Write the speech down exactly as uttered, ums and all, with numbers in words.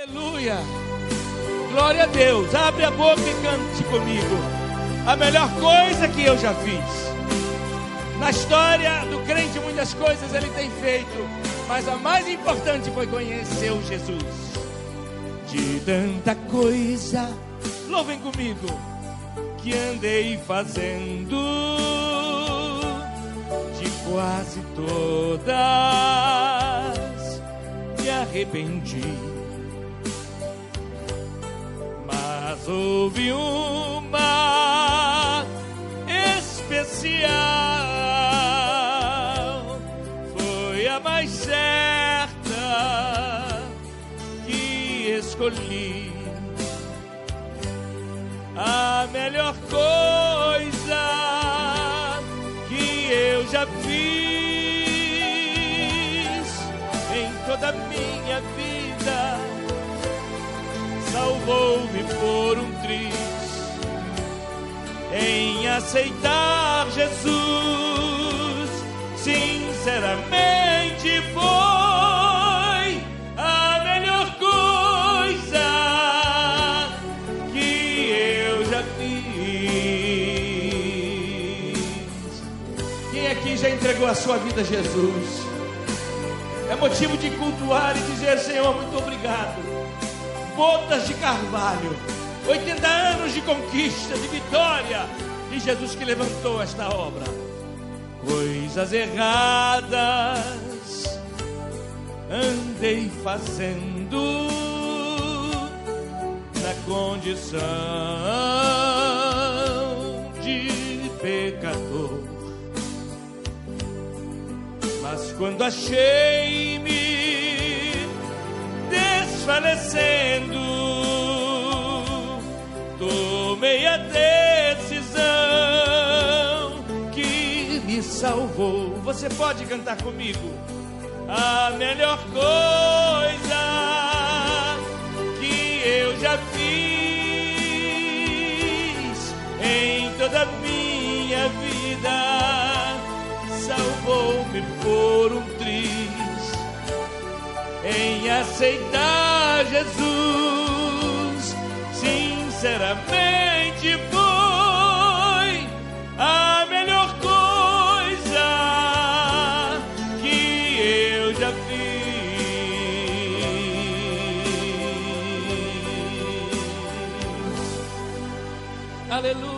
Aleluia! Glória a Deus! Abre a boca e cante comigo. A melhor coisa que eu já fiz. Na história do crente, muitas coisas ele tem feito, mas a mais importante foi conhecer o Jesus. De tanta coisa, louvem comigo, que andei fazendo, de quase todas me arrependi. Mas houve uma especial, foi a mais certa que escolhi. A melhor coisa que eu já fiz em toda a minha vida, salvou-me por um triz em aceitar Jesus. Sinceramente foi a melhor coisa que eu já fiz. Quem aqui já entregou a sua vida a Jesus? É motivo de cultuar e dizer: Senhor, muito obrigado. Botas de carvalho, oitenta anos de conquista, de vitória, e Jesus que levantou esta obra. Coisas erradas andei fazendo na condição de pecador, mas quando achei-me desfalecendo, tomei a decisão que me salvou. Você pode cantar comigo? A melhor coisa que eu já fiz em toda a minha vida, salvou-me por um triz em aceitar Jesus. Sinceramente foi a melhor coisa que eu já fiz. Aleluia.